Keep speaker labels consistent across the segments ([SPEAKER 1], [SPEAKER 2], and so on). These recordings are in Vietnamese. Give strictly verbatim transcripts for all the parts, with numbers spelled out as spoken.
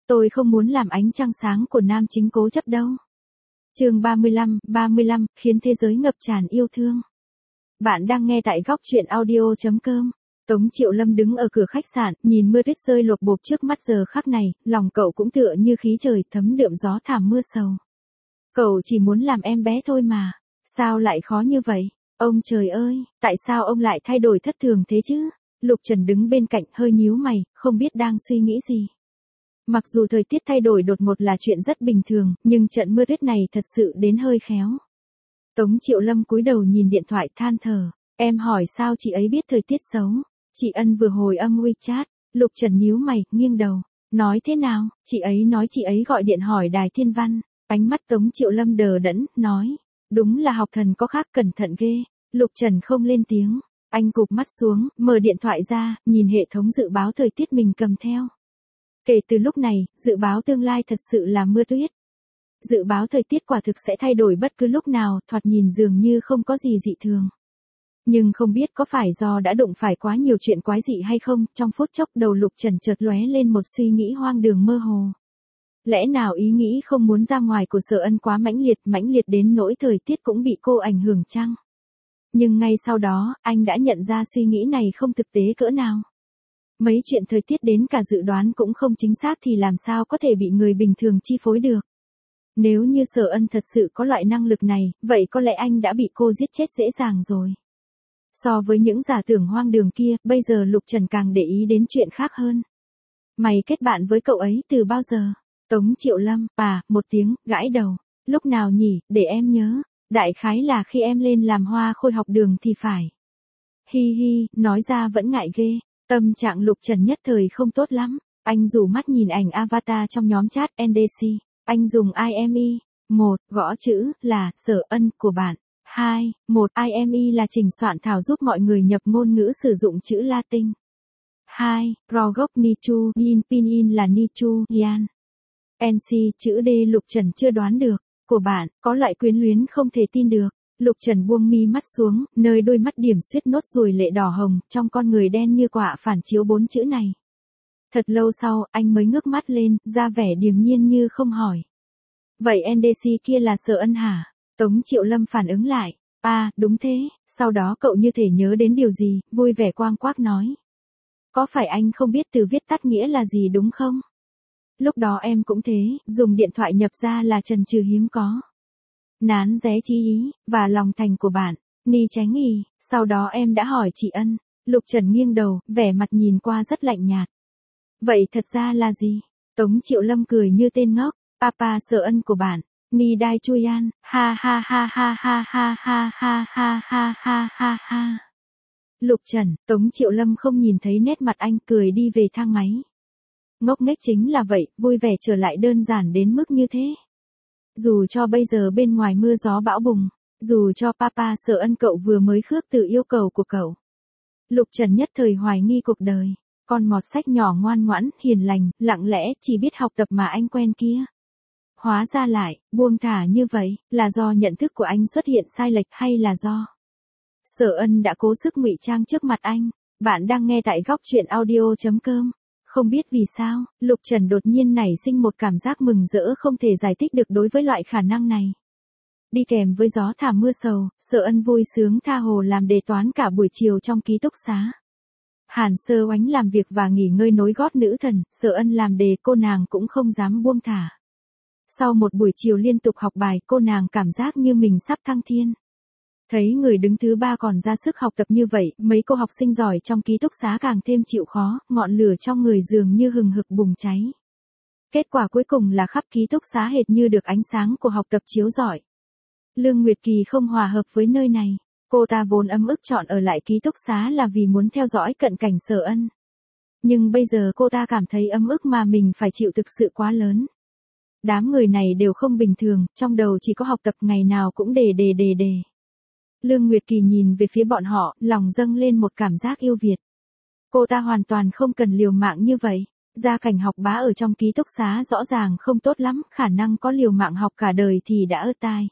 [SPEAKER 1] Tôi không muốn làm ánh trăng sáng của nam chính cố chấp đâu. Chương ba mươi lăm, ba mươi lăm, khiến thế giới ngập tràn yêu thương. Bạn đang nghe tại góc truyện audio chấm com. Tống Triệu Lâm đứng ở cửa khách sạn, nhìn mưa tuyết rơi lột bột trước mắt giờ khắc này, lòng cậu cũng tựa như khí trời thấm đượm gió thảm mưa sầu. Cậu chỉ muốn làm em bé thôi mà, sao lại khó như vậy? Ông trời ơi, tại sao ông lại thay đổi thất thường thế chứ? Lục Trần đứng bên cạnh hơi nhíu mày, không biết đang suy nghĩ gì. Mặc dù thời tiết thay đổi đột ngột là chuyện rất bình thường, nhưng trận mưa tuyết này thật sự đến hơi khéo. Tống Triệu Lâm cúi đầu nhìn điện thoại than thở, em hỏi sao chị ấy biết thời tiết xấu? Chị Ân vừa hồi âm WeChat, Lục Trần nhíu mày, nghiêng đầu, nói thế nào? Chị ấy nói chị ấy gọi điện hỏi Đài Thiên Văn, ánh mắt Tống Triệu Lâm đờ đẫn, nói, đúng là học thần có khác cẩn thận ghê. Lục Trần không lên tiếng, anh cụp mắt xuống, mở điện thoại ra, nhìn hệ thống dự báo thời tiết mình cầm theo. Kể từ lúc này, dự báo tương lai thật sự là mưa tuyết. Dự báo thời tiết quả thực sẽ thay đổi bất cứ lúc nào, thoạt nhìn dường như không có gì dị thường. Nhưng không biết có phải do đã đụng phải quá nhiều chuyện quái dị hay không, trong phút chốc đầu Lục Trần chợt lóe lên một suy nghĩ hoang đường mơ hồ. Lẽ nào ý nghĩ không muốn ra ngoài của Sở Ân quá mãnh liệt, mãnh liệt đến nỗi thời tiết cũng bị cô ảnh hưởng chăng? Nhưng ngay sau đó, anh đã nhận ra suy nghĩ này không thực tế cỡ nào. Mấy chuyện thời tiết đến cả dự đoán cũng không chính xác thì làm sao có thể bị người bình thường chi phối được. Nếu như Sở Ân thật sự có loại năng lực này, vậy có lẽ anh đã bị cô giết chết dễ dàng rồi. So với những giả tưởng hoang đường kia, bây giờ Lục Trần càng để ý đến chuyện khác hơn. Mày kết bạn với cậu ấy từ bao giờ? Tống Triệu Lâm, à, một tiếng, gãi đầu. Lúc nào nhỉ, để em nhớ. Đại khái là khi em lên làm hoa khôi học đường thì phải. Hi hi, nói ra vẫn ngại ghê. Tâm trạng Lục Trần nhất thời không tốt lắm. Anh rủ mắt nhìn ảnh avatar trong nhóm chat en đê xê. Anh dùng i em e. một. Gõ chữ là Sở Ân của bạn. hai. một. i em e là trình soạn thảo giúp mọi người nhập ngôn ngữ sử dụng chữ Latin. hai. Rogok Nichu Yin Pinyin là Nichu Yan. en xê chữ D Lục Trần chưa đoán được. Của bạn, có loại quyến luyến không thể tin được. Lục Trần buông mi mắt xuống, nơi đôi mắt điểm xuyết nốt ruồi lệ đỏ hồng, trong con người đen như quạ phản chiếu bốn chữ này. Thật lâu sau, anh mới ngước mắt lên, ra vẻ điềm nhiên như không hỏi. Vậy en đê xê kia là Sở Ân hả? Tống Triệu Lâm phản ứng lại. À, đúng thế, sau đó cậu như thể nhớ đến điều gì, vui vẻ quang quác nói. Có phải anh không biết từ viết tắt nghĩa là gì đúng không? Lúc đó em cũng thế, dùng điện thoại nhập ra là trần trừ hiếm có. Nán ré chí ý, và lòng thành của bạn, ni tránh ý, sau đó em đã hỏi chị Ân. Lục Trần nghiêng đầu, vẻ mặt nhìn qua rất lạnh nhạt. Vậy thật ra là gì? Tống Triệu Lâm cười như tên ngốc, Papa Sở Ân của bạn, ni đai chuyan, ha ha ha ha ha ha ha ha ha ha ha ha ha. Lục Trần, Tống Triệu Lâm không nhìn thấy nét mặt anh cười đi về thang máy. Ngốc nghếch chính là vậy, vui vẻ trở lại đơn giản đến mức như thế. Dù cho bây giờ bên ngoài mưa gió bão bùng, dù cho Papa Sở Ân cậu vừa mới khước từ yêu cầu của cậu. Lục Trần nhất thời hoài nghi cuộc đời, con mọt sách nhỏ ngoan ngoãn, hiền lành, lặng lẽ, chỉ biết học tập mà anh quen kia. Hóa ra lại, buông thả như vậy, là do nhận thức của anh xuất hiện sai lệch hay là do Sở Ân đã cố sức ngụy trang trước mặt anh. Bạn đang nghe tại góc truyện audio chấm com. Không biết vì sao, Lục Trần đột nhiên nảy sinh một cảm giác mừng rỡ không thể giải thích được đối với loại khả năng này. Đi kèm với gió thảm mưa sầu, Sở Ân vui sướng tha hồ làm đề toán cả buổi chiều trong ký túc xá. Hàn Sơ Oánh làm việc và nghỉ ngơi nối gót nữ thần, Sở Ân làm đề, cô nàng cũng không dám buông thả. Sau một buổi chiều liên tục học bài, cô nàng cảm giác như mình sắp thăng thiên. Thấy người đứng thứ ba còn ra sức học tập như vậy, mấy cô học sinh giỏi trong ký túc xá càng thêm chịu khó, ngọn lửa trong người dường như hừng hực bùng cháy. Kết quả cuối cùng là khắp ký túc xá hệt như được ánh sáng của học tập chiếu rọi. Lương Nguyệt Kỳ không hòa hợp với nơi này, cô ta vốn ấm ức chọn ở lại ký túc xá là vì muốn theo dõi cận cảnh Sở Ân. Nhưng bây giờ cô ta cảm thấy ấm ức mà mình phải chịu thực sự quá lớn. Đám người này đều không bình thường, trong đầu chỉ có học tập ngày nào cũng đề đề đề đề. Lương Nguyệt Kỳ nhìn về phía bọn họ, lòng dâng lên một cảm giác yêu Việt. Cô ta hoàn toàn không cần liều mạng như vậy. Gia cảnh học bá ở trong ký túc xá rõ ràng không tốt lắm, khả năng có liều mạng học cả đời thì đã ơ tai.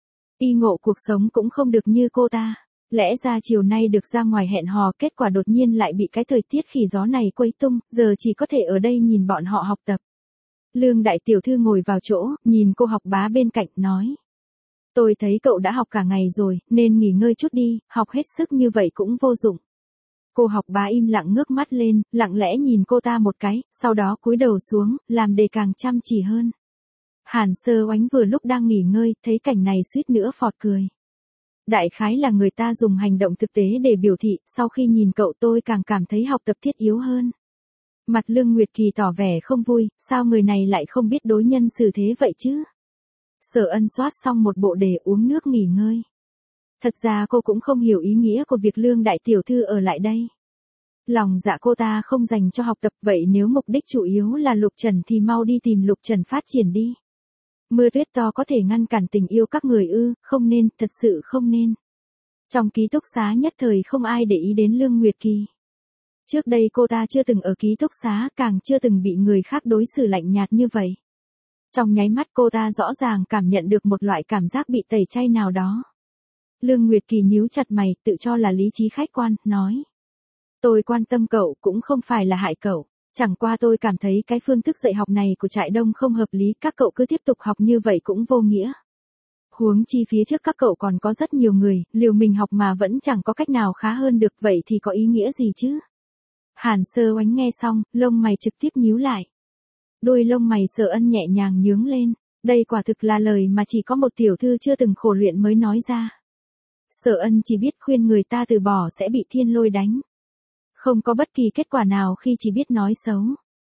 [SPEAKER 1] Y ngộ cuộc sống cũng không được như cô ta. Lẽ ra chiều nay được ra ngoài hẹn hò, kết quả đột nhiên lại bị cái thời tiết khỉ gió này quấy tung, giờ chỉ có thể ở đây nhìn bọn họ học tập. Lương đại tiểu thư ngồi vào chỗ, nhìn cô học bá bên cạnh, nói. Tôi thấy cậu đã học cả ngày rồi, nên nghỉ ngơi chút đi, học hết sức như vậy cũng vô dụng. Cô học bá im lặng ngước mắt lên, lặng lẽ nhìn cô ta một cái, sau đó cúi đầu xuống, làm đề càng chăm chỉ hơn. Hàn Sơ Oánh vừa lúc đang nghỉ ngơi, thấy cảnh này suýt nữa phọt cười. Đại khái là người ta dùng hành động thực tế để biểu thị, sau khi nhìn cậu tôi càng cảm thấy học tập thiết yếu hơn. Mặt Lương Nguyệt Kỳ tỏ vẻ không vui, sao người này lại không biết đối nhân xử thế vậy chứ? Sở Ân soát xong một bộ đề uống nước nghỉ ngơi. Thật ra cô cũng không hiểu ý nghĩa của việc Lương đại tiểu thư ở lại đây. Lòng dạ cô ta không dành cho học tập, vậy nếu mục đích chủ yếu là Lục Trần thì mau đi tìm Lục Trần phát triển đi. Mưa tuyết to có thể ngăn cản tình yêu các người ư, không nên, thật sự không nên. Trong ký túc xá nhất thời không ai để ý đến Lương Nguyệt Kỳ. Trước đây cô ta chưa từng ở ký túc xá, càng chưa từng bị người khác đối xử lạnh nhạt như vậy. Trong nháy mắt cô ta rõ ràng cảm nhận được một loại cảm giác bị tẩy chay nào đó. Lương Nguyệt Kỳ nhíu chặt mày, tự cho là lý trí khách quan, nói. Tôi quan tâm cậu cũng không phải là hại cậu. Chẳng qua tôi cảm thấy cái phương thức dạy học này của Trại Đông không hợp lý, các cậu cứ tiếp tục học như vậy cũng vô nghĩa. Huống chi phía trước các cậu còn có rất nhiều người, liều mình học mà vẫn chẳng có cách nào khá hơn được, vậy thì có ý nghĩa gì chứ? Hàn Sơ Oánh nghe xong, lông mày trực tiếp nhíu lại. Đôi lông mày Sở Ân nhẹ nhàng nhướng lên, đây quả thực là lời mà chỉ có một tiểu thư chưa từng khổ luyện mới nói ra. Sở Ân chỉ biết khuyên người ta từ bỏ sẽ bị thiên lôi đánh. Không có bất kỳ kết quả nào khi chỉ biết nói xấu.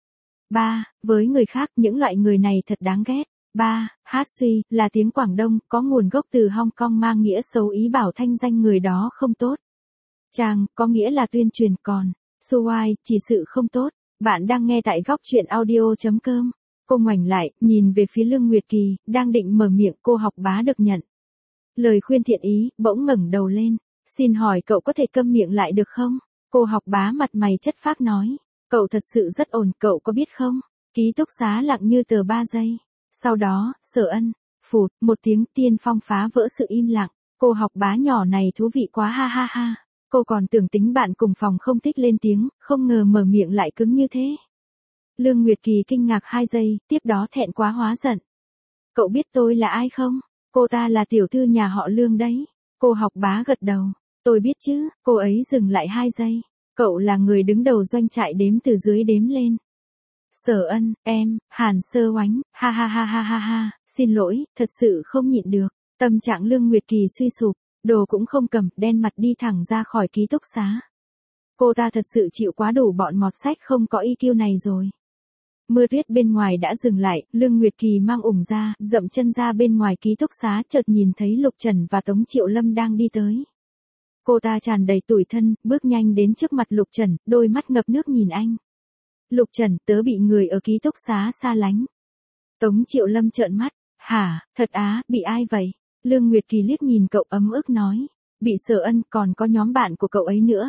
[SPEAKER 1] Ba, với người khác những loại người này thật đáng ghét. Ba, hát suy, là tiếng Quảng Đông, có nguồn gốc từ Hong Kong mang nghĩa xấu ý bảo thanh danh người đó không tốt. Chàng, có nghĩa là tuyên truyền, còn Suai, chỉ sự không tốt. Bạn đang nghe tại góc truyện audio chấm com. Cô ngoảnh lại, nhìn về phía Lương Nguyệt Kỳ, đang định mở miệng, cô học bá được nhận lời khuyên thiện ý, bỗng ngẩng đầu lên. Xin hỏi cậu có thể câm miệng lại được không? Cô học bá mặt mày chất phác nói. Cậu thật sự rất ổn, cậu có biết không? Ký túc xá lặng như tờ ba giây. Sau đó, Sở Ân, phụt, một tiếng tiên phong phá vỡ sự im lặng. Cô học bá nhỏ này thú vị quá ha ha ha. Cô còn tưởng tính bạn cùng phòng không thích lên tiếng, không ngờ mở miệng lại cứng như thế. Lương Nguyệt Kỳ kinh ngạc hai giây, tiếp đó thẹn quá hóa giận. Cậu biết tôi là ai không? Cô ta là tiểu thư nhà họ Lương đấy. Cô học bá gật đầu. Tôi biết chứ, cô ấy dừng lại hai giây. Cậu là người đứng đầu doanh trại đếm từ dưới đếm lên. Sở Ân, em, Hàn Sơ Oánh, ha ha ha ha ha ha, xin lỗi, thật sự không nhịn được. Tâm trạng Lương Nguyệt Kỳ suy sụp, đồ cũng không cầm, đen mặt đi thẳng ra khỏi ký túc xá. Cô ta thật sự chịu quá đủ bọn mọt sách không có i kiu này rồi. Mưa tuyết bên ngoài đã dừng lại, Lương Nguyệt Kỳ mang ủng ra, dậm chân ra bên ngoài ký túc xá, chợt nhìn thấy Lục Trần và Tống Triệu Lâm đang đi tới. Cô ta tràn đầy tủi thân, bước nhanh đến trước mặt Lục Trần, đôi mắt ngập nước nhìn anh. Lục Trần, tớ bị người ở ký túc xá xa lánh. Tống Triệu Lâm trợn mắt, hả, thật á, bị ai vậy? Lương Nguyệt Kỳ liếc nhìn cậu ấm ức nói, bị Sở Ân, còn có nhóm bạn của cậu ấy nữa.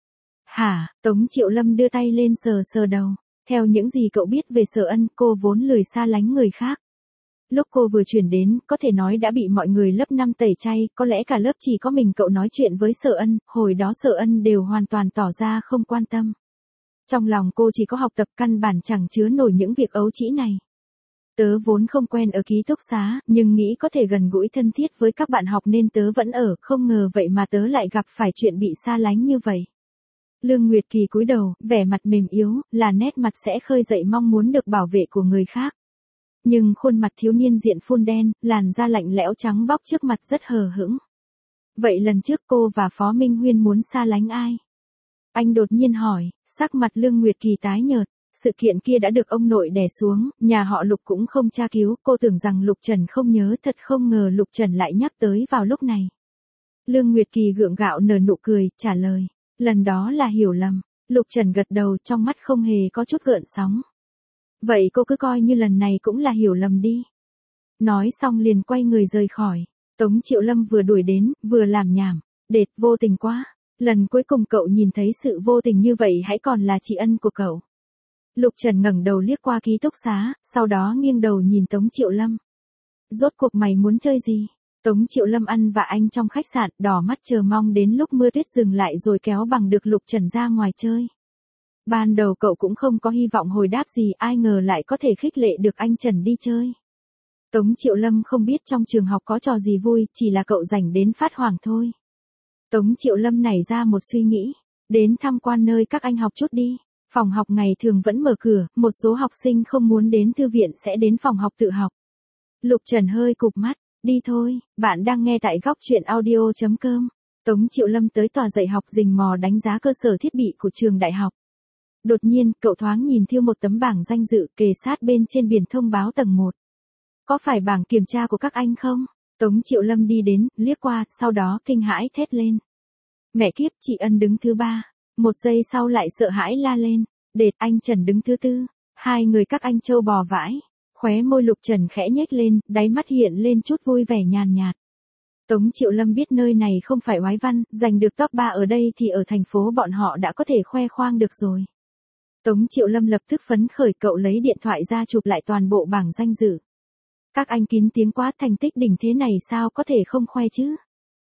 [SPEAKER 1] Hả, Tống Triệu Lâm đưa tay lên sờ sờ đầu, theo những gì cậu biết về Sở Ân, cô vốn lười xa lánh người khác. Lúc cô vừa chuyển đến, có thể nói đã bị mọi người lớp năm tẩy chay, có lẽ cả lớp chỉ có mình cậu nói chuyện với Sở Ân, hồi đó Sở Ân đều hoàn toàn tỏ ra không quan tâm. Trong lòng cô chỉ có học tập, căn bản chẳng chứa nổi những việc ấu trĩ này. Tớ vốn không quen ở ký túc xá, nhưng nghĩ có thể gần gũi thân thiết với các bạn học nên tớ vẫn ở, không ngờ vậy mà tớ lại gặp phải chuyện bị xa lánh như vậy. Lương Nguyệt Kỳ cúi đầu, vẻ mặt mềm yếu, là nét mặt sẽ khơi dậy mong muốn được bảo vệ của người khác. Nhưng khuôn mặt thiếu niên diện phun đen, làn da lạnh lẽo trắng bóc trước mặt rất hờ hững. Vậy lần trước cô và Phó Minh Huyên muốn xa lánh ai? Anh đột nhiên hỏi, sắc mặt Lương Nguyệt Kỳ tái nhợt. Sự kiện kia đã được ông nội đè xuống, nhà họ Lục cũng không tra cứu, cô tưởng rằng Lục Trần không nhớ, thật không ngờ Lục Trần lại nhắc tới vào lúc này. Lương Nguyệt Kỳ gượng gạo nở nụ cười, trả lời, lần đó là hiểu lầm. Lục Trần gật đầu, trong mắt không hề có chút gợn sóng. Vậy cô cứ coi như lần này cũng là hiểu lầm đi. Nói xong liền quay người rời khỏi. Tống Triệu Lâm vừa đuổi đến, vừa làm nhảm, đệt, vô tình quá. Lần cuối cùng cậu nhìn thấy sự vô tình như vậy hãy còn là chị ân của cậu. Lục Trần ngẩng đầu liếc qua ký túc xá, sau đó nghiêng đầu nhìn Tống Triệu Lâm. Rốt cuộc mày muốn chơi gì? Tống Triệu Lâm ăn vạ anh trong khách sạn, đỏ mắt chờ mong đến lúc mưa tuyết dừng lại rồi kéo bằng được Lục Trần ra ngoài chơi. Ban đầu cậu cũng không có hy vọng hồi đáp gì, ai ngờ lại có thể khích lệ được anh Trần đi chơi. Tống Triệu Lâm không biết trong trường học có trò gì vui, chỉ là cậu rảnh đến phát hoảng thôi. Tống Triệu Lâm nảy ra một suy nghĩ, đến tham quan nơi các anh học chút đi. Phòng học ngày thường vẫn mở cửa, một số học sinh không muốn đến thư viện sẽ đến phòng học tự học. Lục Trần hơi cụp mắt, đi thôi, bạn đang nghe tại góc truyện audio.com. Tống Triệu Lâm tới tòa dạy học rình mò đánh giá cơ sở thiết bị của trường đại học. Đột nhiên, cậu thoáng nhìn thiêu một tấm bảng danh dự kề sát bên trên biển thông báo tầng một. Có phải bảng kiểm tra của các anh không? Tống Triệu Lâm đi đến, liếc qua, sau đó kinh hãi thét lên. Mẹ kiếp, chị Ân đứng thứ ba. Một giây sau lại sợ hãi la lên. Đệt, anh Trần đứng thứ tư. Hai người các anh trâu bò vãi. Khóe môi Lục Trần khẽ nhếch lên, đáy mắt hiện lên chút vui vẻ nhàn nhạt. Tống Triệu Lâm biết nơi này không phải oái văn, giành được top ba ở đây thì ở thành phố bọn họ đã có thể khoe khoang được rồi. Tống Triệu Lâm lập tức phấn khởi, cậu lấy điện thoại ra chụp lại toàn bộ bảng danh dự. Các anh kín tiếng quá, thành tích đỉnh thế này sao có thể không khoe chứ?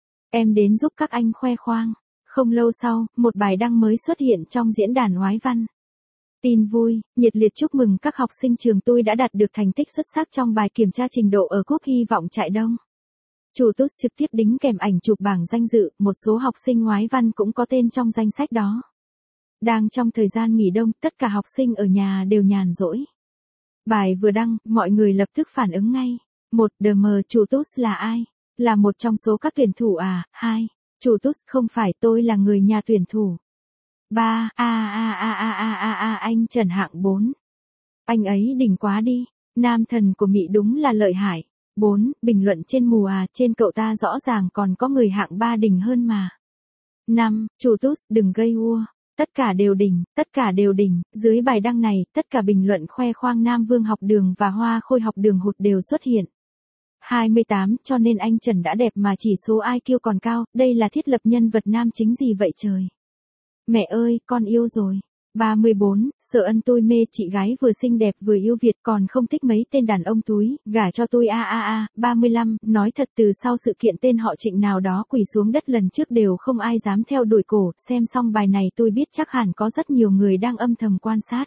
[SPEAKER 1] Em đến giúp các anh khoe khoang. Không lâu sau, một bài đăng mới xuất hiện trong diễn đàn oái văn. Tin vui, nhiệt liệt chúc mừng các học sinh trường tôi đã đạt được thành tích xuất sắc trong bài kiểm tra trình độ ở cúp hy vọng Trại Đông. Chủ tút trực tiếp đính kèm ảnh chụp bảng danh dự, một số học sinh oái văn cũng có tên trong danh sách đó. Đang trong thời gian nghỉ đông, tất cả học sinh ở nhà đều nhàn rỗi. Bài vừa đăng, mọi người lập tức phản ứng ngay. Một, đờ mờ, chủ tút là ai? Là một trong số các tuyển thủ à? Hai, chủ tút, không phải, tôi là người nhà tuyển thủ. Ba, a a a a a a a anh Trần hạng bốn. Anh ấy đỉnh quá đi, nam thần của Mỹ đúng là lợi hại. Bốn, bình luận trên mù à, trên cậu ta rõ ràng còn có người hạng ba đỉnh hơn mà. Năm, chủ tút, đừng gây ua. Tất cả đều đỉnh, tất cả đều đỉnh. Dưới bài đăng này, tất cả bình luận khoe khoang Nam Vương học đường và Hoa Khôi học đường hụt đều xuất hiện. hai mươi tám, cho nên anh Trần đã đẹp mà chỉ số i kiu còn cao, đây là thiết lập nhân vật nam chính gì vậy trời? Mẹ ơi, con yêu rồi. ba mươi bốn, Sợ Ân tôi mê chị gái vừa xinh đẹp vừa yêu Việt còn không thích mấy tên đàn ông túi, gả cho tôi a a a. ba mươi lăm, nói thật từ sau sự kiện tên họ Trịnh nào đó quỳ xuống đất lần trước đều không ai dám theo đuổi cổ, xem xong bài này tôi biết chắc hẳn có rất nhiều người đang âm thầm quan sát.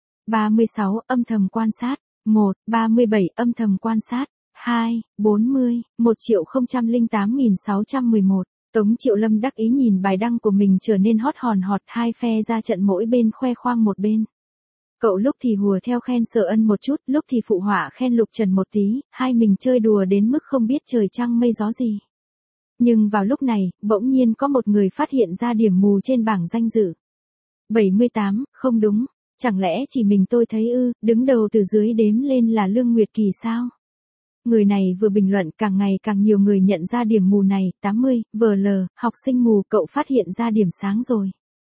[SPEAKER 1] ba mươi sáu, âm thầm quan sát. một, ba mươi bảy, âm thầm quan sát. hai, bốn mươi, một triệu không trăm lẻ tám nghìn sáu trăm mười một. Tống Triệu Lâm đắc ý nhìn bài đăng của mình trở nên hot hòn hot, hai phe ra trận mỗi bên khoe khoang một bên. Cậu lúc thì hùa theo khen Sở Ân một chút, lúc thì phụ họa khen Lục Trần một tí, hai mình chơi đùa đến mức không biết trời trăng mây gió gì. Nhưng vào lúc này, bỗng nhiên có một người phát hiện ra điểm mù trên bảng danh dự. bảy mươi tám, không đúng, chẳng lẽ chỉ mình tôi thấy ư, đứng đầu từ dưới đếm lên là Lương Nguyệt Kỳ sao? Người này vừa bình luận càng ngày càng nhiều người nhận ra điểm mù này, tám mươi, vờ lờ, học sinh mù, cậu phát hiện ra điểm sáng rồi.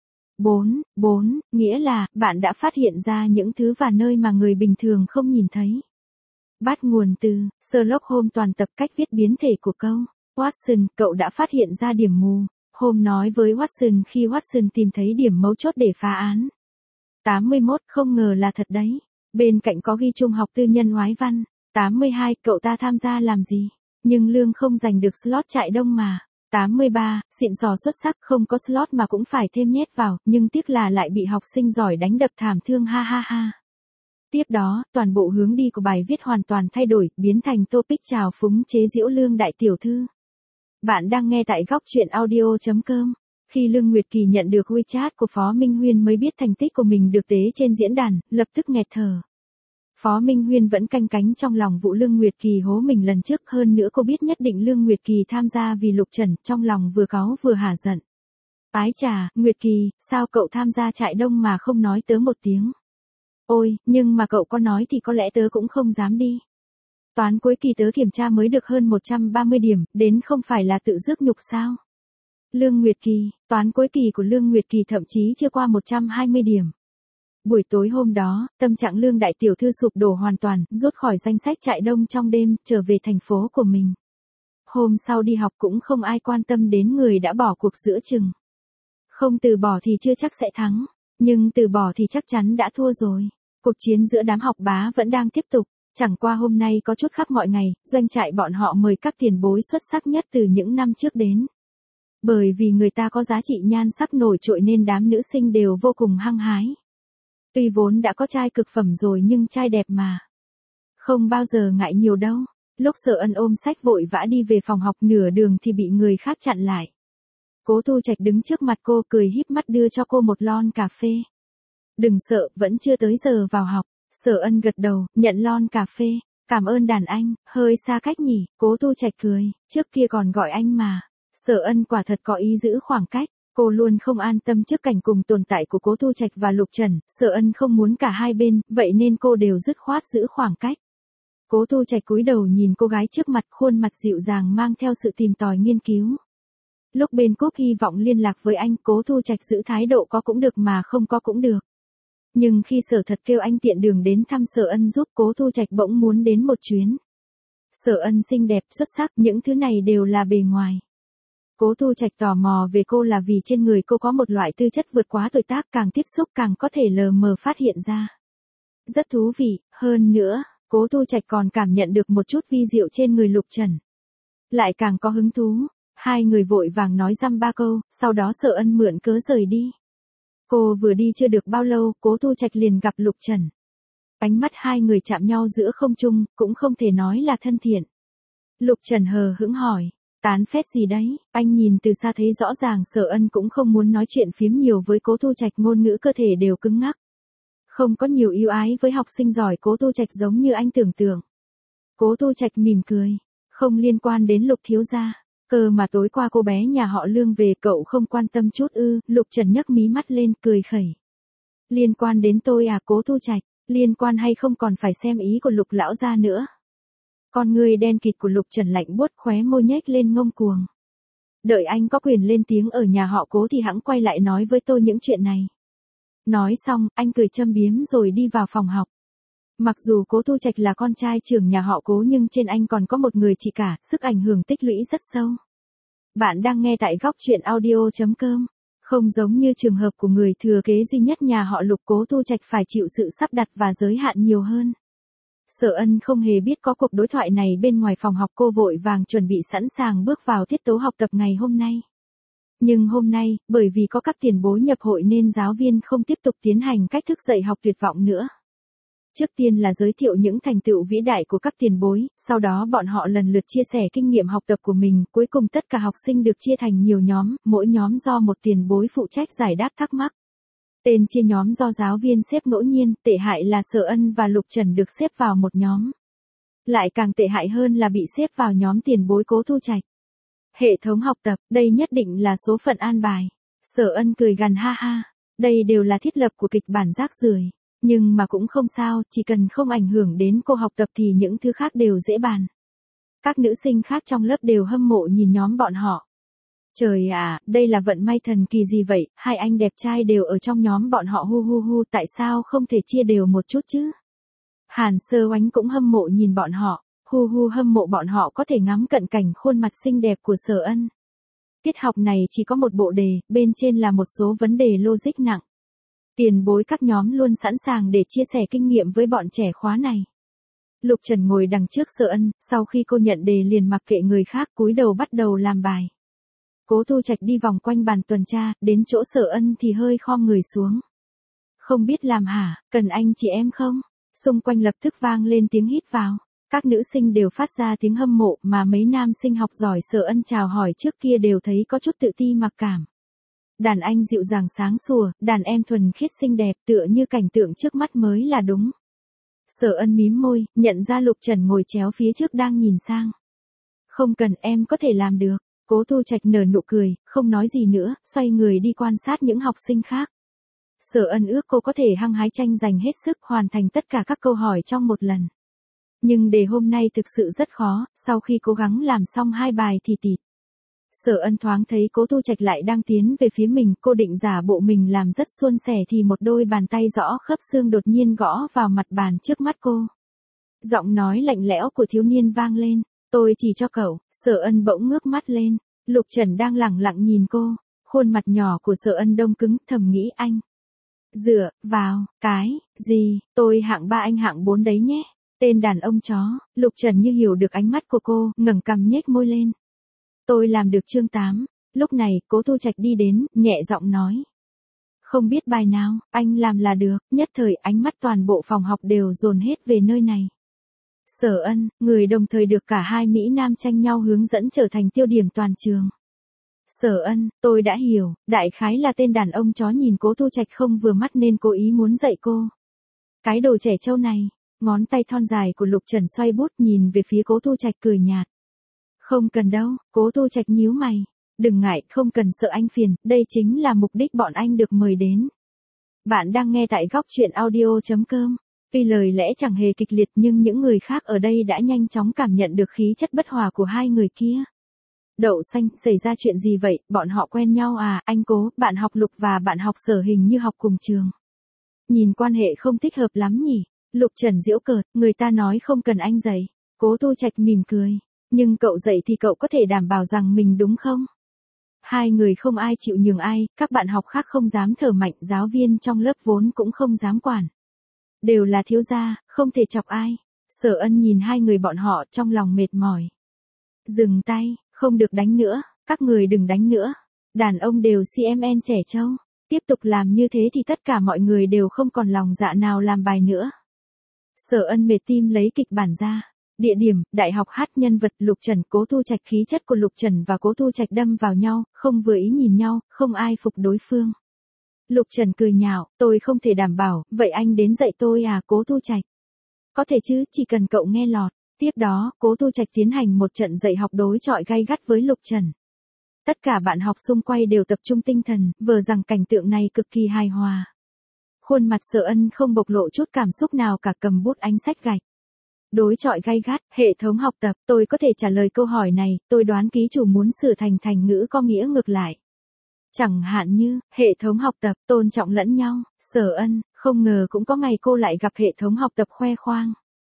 [SPEAKER 1] bốn, bốn, nghĩa là, bạn đã phát hiện ra những thứ và nơi mà người bình thường không nhìn thấy. Bắt nguồn từ, Sherlock Holmes toàn tập cách viết biến thể của câu. Watson, cậu đã phát hiện ra điểm mù. Holmes nói với Watson khi Watson tìm thấy điểm mấu chốt để phá án. tám mươi mốt, không ngờ là thật đấy. Bên cạnh có ghi trung học tư nhân oái văn. tám mươi hai, cậu ta tham gia làm gì? Nhưng lương không giành được slot Trại Đông mà. tám mươi ba, xịn sò xuất sắc, không có slot mà cũng phải thêm nhét vào, nhưng tiếc là lại bị học sinh giỏi đánh đập thảm thương ha ha ha. Tiếp đó, toàn bộ hướng đi của bài viết hoàn toàn thay đổi, biến thành topic trào phúng chế giễu Lương đại tiểu thư. Bạn đang nghe tại góc truyện audio.com. Khi Lương Nguyệt Kỳ nhận được WeChat của Phó Minh Huyên mới biết thành tích của mình được tế trên diễn đàn, lập tức nghẹt thở. Phó Minh Huyên vẫn canh cánh trong lòng vụ Lương Nguyệt Kỳ hố mình lần trước, hơn nữa cô biết nhất định Lương Nguyệt Kỳ tham gia vì Lục Trần, trong lòng vừa cáu vừa hả giận. Ái chà, Nguyệt Kỳ, sao cậu tham gia Trại Đông mà không nói tớ một tiếng? Ôi, nhưng mà cậu có nói thì có lẽ tớ cũng không dám đi. Toán cuối kỳ tớ kiểm tra mới được hơn một trăm ba mươi điểm, đến không phải là tự rước nhục sao? Lương Nguyệt Kỳ, toán cuối kỳ của Lương Nguyệt Kỳ thậm chí chưa qua một trăm hai mươi điểm. Buổi tối hôm đó, tâm trạng Lương đại tiểu thư sụp đổ hoàn toàn, rút khỏi danh sách Trại Đông trong đêm, trở về thành phố của mình. Hôm sau đi học cũng không ai quan tâm đến người đã bỏ cuộc giữa chừng. Không từ bỏ thì chưa chắc sẽ thắng, nhưng từ bỏ thì chắc chắn đã thua rồi. Cuộc chiến giữa đám học bá vẫn đang tiếp tục, chẳng qua hôm nay có chút khác mọi ngày, doanh trại bọn họ mời các tiền bối xuất sắc nhất từ những năm trước đến. Bởi vì người ta có giá trị nhan sắc nổi trội nên đám nữ sinh đều vô cùng hăng hái. Tuy vốn đã có trai cực phẩm rồi nhưng trai đẹp mà. Không bao giờ ngại nhiều đâu. Lúc Sở Ân ôm sách vội vã đi về phòng học nửa đường thì bị người khác chặn lại. Cố Tu Trạch đứng trước mặt cô cười híp mắt đưa cho cô một lon cà phê. Đừng sợ, vẫn chưa tới giờ vào học. Sở Ân gật đầu, nhận lon cà phê. Cảm ơn đàn anh, hơi xa cách nhỉ, Cố Tu Trạch cười, trước kia còn gọi anh mà. Sở Ân quả thật có ý giữ khoảng cách. Cô luôn không an tâm trước cảnh cùng tồn tại của Cố Tu Trạch và Lục Trần, Sở Ân không muốn cả hai bên, vậy nên cô đều dứt khoát giữ khoảng cách. Cố Tu Trạch cúi đầu nhìn cô gái trước mặt, khuôn mặt dịu dàng mang theo sự tìm tòi nghiên cứu. Lúc bên Cúp hy vọng liên lạc với anh, Cố Tu Trạch giữ thái độ có cũng được mà không có cũng được. Nhưng khi Sở Thật kêu anh tiện đường đến thăm Sở Ân giúp, Cố Tu Trạch bỗng muốn đến một chuyến. Sở Ân xinh đẹp, xuất sắc, những thứ này đều là bề ngoài. Cố Tu Trạch tò mò về cô là vì trên người cô có một loại tư chất vượt quá tuổi tác, càng tiếp xúc càng có thể lờ mờ phát hiện ra. Rất thú vị, hơn nữa, Cố Tu Trạch còn cảm nhận được một chút vi diệu trên người Lục Trần. Lại càng có hứng thú, hai người vội vàng nói dăm ba câu, sau đó Sở Ân mượn cớ rời đi. Cô vừa đi chưa được bao lâu, Cố Tu Trạch liền gặp Lục Trần. Ánh mắt hai người chạm nhau giữa không trung, cũng không thể nói là thân thiện. Lục Trần hờ hững hỏi, tán phét gì đấy? Anh nhìn từ xa thấy rõ ràng Sở Ân cũng không muốn nói chuyện phiếm nhiều với Cố Tu Trạch, ngôn ngữ cơ thể đều cứng ngắc. Không có nhiều ưu ái với học sinh giỏi Cố Tu Trạch giống như anh tưởng tượng. Cố Tu Trạch mỉm cười, không liên quan đến Lục thiếu gia. Cơ mà tối qua cô bé nhà họ Lương về cậu không quan tâm chút ư? Lục Trần nhấc mí mắt lên cười khẩy. Liên quan đến tôi à? Cố Tu Trạch, liên quan hay không còn phải xem ý của Lục lão gia nữa. Con người đen kịt của Lục Trần lạnh buốt, khóe môi nhếch lên ngông cuồng. Đợi anh có quyền lên tiếng ở nhà họ Cố thì hẵng quay lại nói với tôi những chuyện này. Nói xong, anh cười châm biếm rồi đi vào phòng học. Mặc dù Cố Tu Trạch là con trai trưởng nhà họ Cố nhưng trên anh còn có một người chị cả, sức ảnh hưởng tích lũy rất sâu. Bạn đang nghe tại góc truyện audio chấm com. Không giống như trường hợp của người thừa kế duy nhất nhà họ Lục, Cố Tu Trạch phải chịu sự sắp đặt và giới hạn nhiều hơn. Sở Ân không hề biết có cuộc đối thoại này bên ngoài phòng học, cô vội vàng chuẩn bị sẵn sàng bước vào tiết tấu học tập ngày hôm nay. Nhưng hôm nay, bởi vì có các tiền bối nhập hội nên giáo viên không tiếp tục tiến hành cách thức dạy học tuyệt vọng nữa. Trước tiên là giới thiệu những thành tựu vĩ đại của các tiền bối, sau đó bọn họ lần lượt chia sẻ kinh nghiệm học tập của mình, cuối cùng tất cả học sinh được chia thành nhiều nhóm, mỗi nhóm do một tiền bối phụ trách giải đáp thắc mắc. Tên chia nhóm do giáo viên xếp ngẫu nhiên, tệ hại là Sở Ân và Lục Trần được xếp vào một nhóm. Lại càng tệ hại hơn là bị xếp vào nhóm tiền bối Cố Tu Trạch. Hệ thống học tập, đây nhất định là số phận an bài. Sở Ân cười gằn ha ha, đây đều là thiết lập của kịch bản rác rưởi. Nhưng mà cũng không sao, chỉ cần không ảnh hưởng đến cô học tập thì những thứ khác đều dễ bàn. Các nữ sinh khác trong lớp đều hâm mộ nhìn nhóm bọn họ. Trời à, đây là vận may thần kỳ gì vậy, hai anh đẹp trai đều ở trong nhóm bọn họ, hu hu hu, tại sao không thể chia đều một chút chứ? Hàn Sơ Oánh cũng hâm mộ nhìn bọn họ, hu hu, hâm mộ bọn họ có thể ngắm cận cảnh khuôn mặt xinh đẹp của Sở Ân. Tiết học này chỉ có một bộ đề, bên trên là một số vấn đề logic nặng. Tiền bối các nhóm luôn sẵn sàng để chia sẻ kinh nghiệm với bọn trẻ khóa này. Lục Trần ngồi đằng trước Sở Ân, sau khi cô nhận đề liền mặc kệ người khác, cúi đầu bắt đầu làm bài. Cố Tu Trạch đi vòng quanh bàn tuần tra, đến chỗ Sở Ân thì hơi khom người xuống. Không biết làm hả, cần anh chị em không? Xung quanh lập tức vang lên tiếng hít vào. Các nữ sinh đều phát ra tiếng hâm mộ, mà mấy nam sinh học giỏi Sở Ân chào hỏi trước kia đều thấy có chút tự ti mặc cảm. Đàn anh dịu dàng sáng sủa, đàn em thuần khiết xinh đẹp, tựa như cảnh tượng trước mắt mới là đúng. Sở Ân mím môi, nhận ra Lục Trần ngồi chéo phía trước đang nhìn sang. Không cần, em có thể làm được. Cố Tu Trạch nở nụ cười, không nói gì nữa, xoay người đi quan sát những học sinh khác. Sở Ân ước cô có thể hăng hái tranh giành hết sức, hoàn thành tất cả các câu hỏi trong một lần. Nhưng đề hôm nay thực sự rất khó, sau khi cố gắng làm xong hai bài thì tịt. Sở Ân thoáng thấy Cố Tu Trạch lại đang tiến về phía mình, cô định giả bộ mình làm rất suôn sẻ thì một đôi bàn tay rõ khớp xương đột nhiên gõ vào mặt bàn trước mắt cô. Giọng nói lạnh lẽo của thiếu niên vang lên, tôi chỉ cho cậu. Sở Ân bỗng ngước mắt lên, Lục Trần đang lẳng lặng nhìn cô, khuôn mặt nhỏ của Sở Ân đông cứng, thầm nghĩ anh. Dựa, vào, cái, gì, tôi hạng ba anh hạng bốn đấy nhé. Tên đàn ông chó. Lục Trần như hiểu được ánh mắt của cô, ngẩng cằm nhếch môi lên. Tôi làm được chương tám. Lúc này, Cố Tu Trạch đi đến, nhẹ giọng nói. Không biết bài nào, anh làm là được, nhất thời ánh mắt toàn bộ phòng học đều dồn hết về nơi này. Sở Ân, người đồng thời được cả hai Mỹ Nam tranh nhau hướng dẫn trở thành tiêu điểm toàn trường. Sở Ân, tôi đã hiểu, đại khái là tên đàn ông chó nhìn Cố Thu Trạch không vừa mắt nên cố ý muốn dạy cô. Cái đồ trẻ trâu này, ngón tay thon dài của Lục Trần xoay bút nhìn về phía Cố Thu Trạch cười nhạt. Không cần đâu, Cố Thu Trạch nhíu mày. Đừng ngại, không cần sợ anh phiền, đây chính là mục đích bọn anh được mời đến. Bạn đang nghe tại góc truyện audio chấm com. Tuy lời lẽ chẳng hề kịch liệt nhưng những người khác ở đây đã nhanh chóng cảm nhận được khí chất bất hòa của hai người kia. Đậu Xanh, xảy ra chuyện gì vậy, bọn họ quen nhau à, anh Cố, bạn học Lục và bạn học Sở hình như học cùng trường. Nhìn quan hệ không thích hợp lắm nhỉ, Lục Trần giễu cợt, người ta nói không cần anh dạy. Cố Thu Trạch mỉm cười, nhưng cậu dạy thì cậu có thể đảm bảo rằng mình đúng không? Hai người không ai chịu nhường ai, các bạn học khác không dám thở mạnh, giáo viên trong lớp vốn cũng không dám quản. Đều là thiếu gia, không thể chọc ai. Sở Ân nhìn hai người bọn họ trong lòng mệt mỏi. Dừng tay, không được đánh nữa, các người đừng đánh nữa. Đàn ông đều xê em en trẻ trâu. Tiếp tục làm như thế thì tất cả mọi người đều không còn lòng dạ nào làm bài nữa. Sở Ân mệt tim lấy kịch bản ra. Địa điểm, đại học hát nhân vật Lục Trần, Cố Thu Trạch. Khí chất của Lục Trần và Cố Thu Trạch đâm vào nhau, không vừa ý nhìn nhau, không ai phục đối phương. Lục Trần cười nhạo, tôi không thể đảm bảo, vậy anh đến dạy tôi à, Cố Thu Trạch? Có thể chứ, chỉ cần cậu nghe lọt. Tiếp đó, Cố Thu Trạch tiến hành một trận dạy học đối chọi gay gắt với Lục Trần. Tất cả bạn học xung quanh đều tập trung tinh thần, vờ rằng cảnh tượng này cực kỳ hài hòa. Khuôn mặt Sở Ân không bộc lộ chút cảm xúc nào cả, cầm bút ánh sách gạch. Đối chọi gay gắt, hệ thống học tập, tôi có thể trả lời câu hỏi này, tôi đoán ký chủ muốn sửa thành thành ngữ có nghĩa ngược lại. Chẳng hạn như, hệ thống học tập, tôn trọng lẫn nhau, Sở Ân, không ngờ cũng có ngày cô lại gặp hệ thống học tập khoe khoang.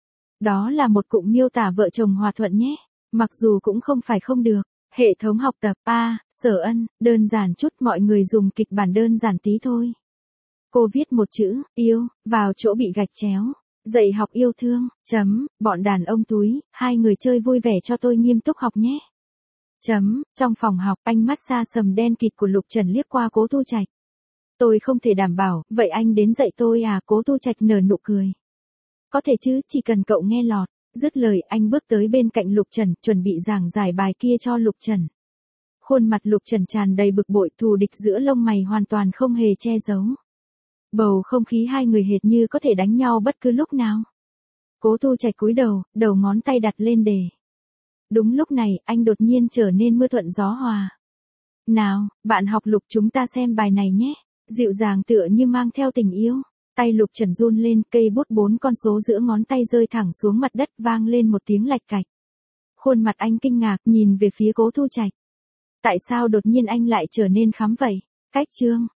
[SPEAKER 1] Đó là một cụm miêu tả vợ chồng hòa thuận nhé, mặc dù cũng không phải không được. Hệ thống học tập, a à, Sở Ân, đơn giản chút, mọi người dùng kịch bản đơn giản tí thôi. Cô viết một chữ, yêu, vào chỗ bị gạch chéo. Dạy học yêu thương, chấm, bọn đàn ông túi, hai người chơi vui vẻ cho tôi nghiêm túc học nhé. Chấm, trong phòng học, ánh mắt xa sầm đen kịt của Lục Trần liếc qua Cố Thu Trạch. Tôi không thể đảm bảo, vậy anh đến dạy tôi à, Cố Thu Trạch nở nụ cười. Có thể chứ, chỉ cần cậu nghe lọt. Dứt lời, anh bước tới bên cạnh Lục Trần, chuẩn bị giảng giải bài kia cho Lục Trần. Khuôn mặt Lục Trần tràn đầy bực bội, thù địch giữa lông mày hoàn toàn không hề che giấu. Bầu không khí hai người hệt như có thể đánh nhau bất cứ lúc nào. Cố Thu Trạch cúi đầu, đầu ngón tay đặt lên đề. Đúng lúc này, anh đột nhiên trở nên mưa thuận gió hòa. Nào, bạn học Lục, chúng ta xem bài này nhé. Dịu dàng tựa như mang theo tình yêu. Tay Lục Trần run lên, cây bút bốn con số giữa ngón tay rơi thẳng xuống mặt đất, vang lên một tiếng lạch cạch. Khuôn mặt anh kinh ngạc, nhìn về phía Cố Thu Trạch. Tại sao đột nhiên anh lại trở nên khắm vậy? Cách chương,